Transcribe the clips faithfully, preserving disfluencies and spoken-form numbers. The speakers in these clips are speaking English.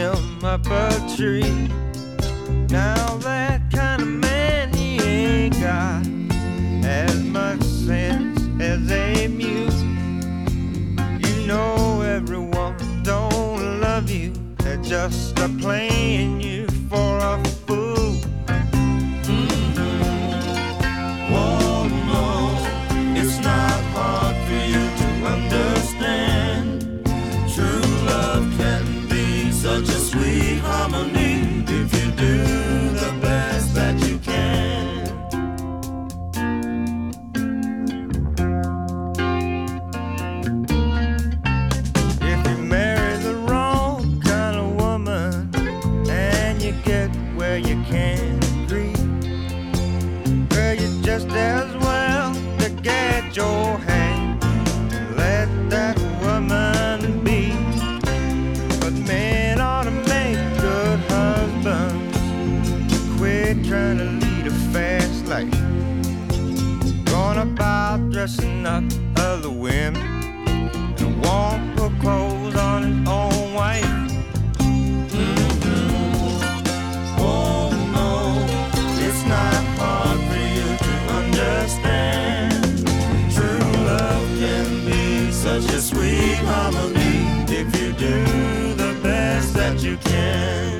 him up a tree. Now that kind of man, he ain't got as much sense as a muse. You know everyone don't love you, they're just a playing you for a fool. Mm-hmm. Whoa, no, it's not hard for you to understand. True love can be such a sweet harmony if you do the best that you can. If you marry the wrong kind of woman and you get where you can't agree, well, you just as well to get your hand and let that woman be. But men ought to make good husbands, quit trying to lead a fast life, going about dressing up other women and won't put clothes on his own wife. Mm-hmm. Oh no, it's not hard for you to understand. True love can be such a sweet harmony if you do the best that you can.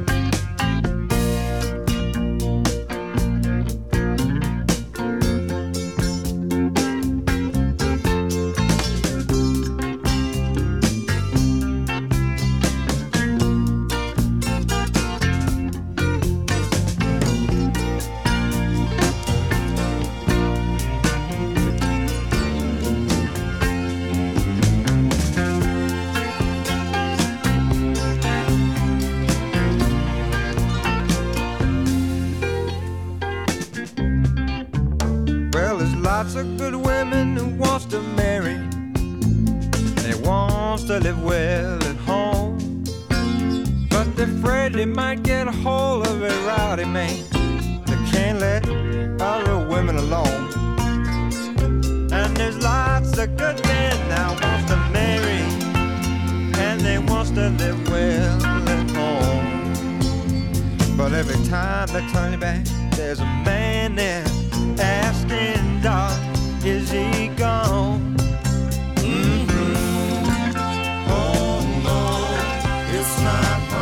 Well, there's lots of good women who wants to marry, they wants to live well at home, but they're afraid they might get a hold of a rowdy man that can't let other women alone. And there's lots of good men now wants to marry, and they wants to live well at home, but every time they turn it back, there's a man there asking, Doc, is he gone? Mm-hmm. Oh no, it's not